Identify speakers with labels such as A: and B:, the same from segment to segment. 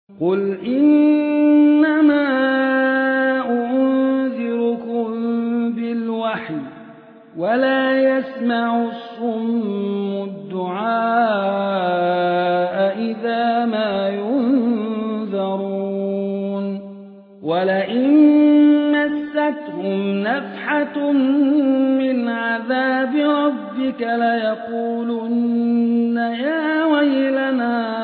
A: قُلْ إِنَّمَا أُنذِرُكُم بِالْوَحْيِ وَلَا يَسْمَعُ الصُّمُّ الدُّعَاءَ إِذَا مَا يُنذَرُونَ وَلَئِن مَّسَّتْهُمْ نَفْحَةٌ مِّنْ عَذَابِ رَبِّكَ لَيَقُولُنَّ يَا وَيْلَنَا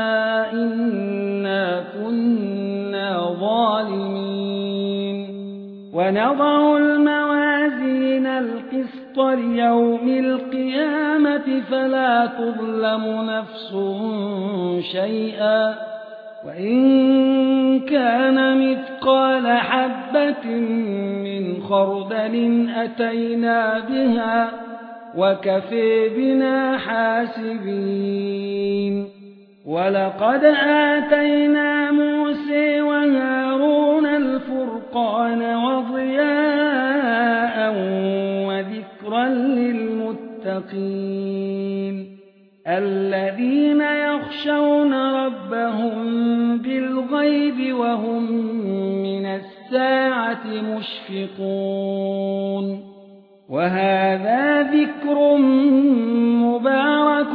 A: إِنَّا كُنَّا ظَالِمِينَ وَنَضَعُ الْمَوَازِينَ الْقِسْطَ لِيَوْمِ الْقِيَامَةِ فَلَا تُظْلَمُ نَفْسٌ شَيْئًا وَإِن كَانَ مِثْقَالَ حَبَّةٍ مِّنْ خَرْدَلٍ أَتَيْنَا بِهَا وَكَفَىٰ بِنَا حَاسِبِينَ وَلَقَدْ آتَيْنَا مُوسَىٰ وَهَارُونَ الْفُرْقَانَ وَضِيَاءً وَذِكْرًا لِّلْمُتَّقِينَ الَّذِينَ يَخْشَوْنَ رَبَّهُم بِالْغَيْبِ وَهُم مِّنَ السَّاعَةِ مُشْفِقُونَ وَهَٰذَا ذِكْرٌ مُّبَارَكٌ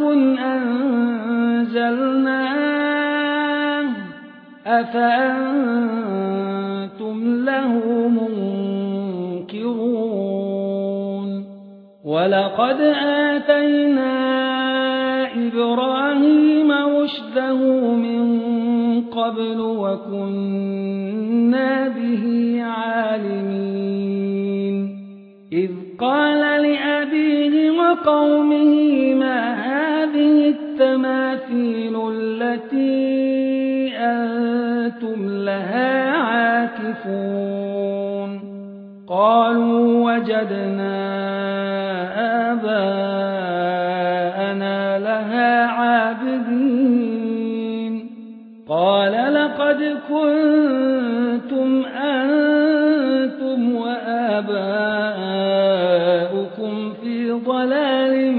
A: أَنزَلْنَاهُ أَفَأَنتُمْ لَهُ مُنكِرُونَ وَلَقَدْ آتَيْنَا إِبْرَاهِيمَ رُشْدَهُ مِن قَبْلُ وَكُنَّا بِهِ عَالِمِينَ إِذْ قَالَ لِأَبِيهِ وَقَوْمِهِ مَا هَٰذِهِ التَّمَاثِيلُ الَّتِي أَنتُمْ لَهَا عَاكِفُونَ قَالُوا وَجَدْنَا آبَاءَنَا لَهَا عَابِدِينَ قَالَ لَقَدْ كُنتُمْ أَنتُمْ وَآبَاؤُكُمْ فِي ضَلَالٍ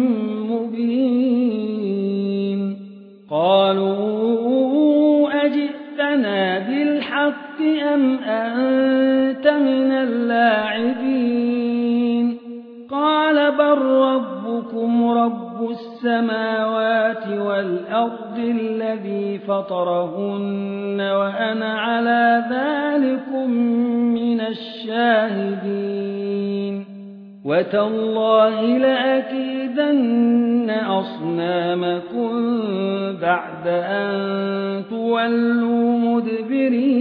A: مُّبِينٍ قَالُوا أَجِئْتَنَا بِالْحَقِّ أَمْ أَنتَ مِنَ اللاعبين قال بل ربكم رب السماوات والأرض الذي فطرهن وأنا على ذلكم من الشاهدين وتالله لأكيدن أصنامكم بعد أن تولوا مدبرين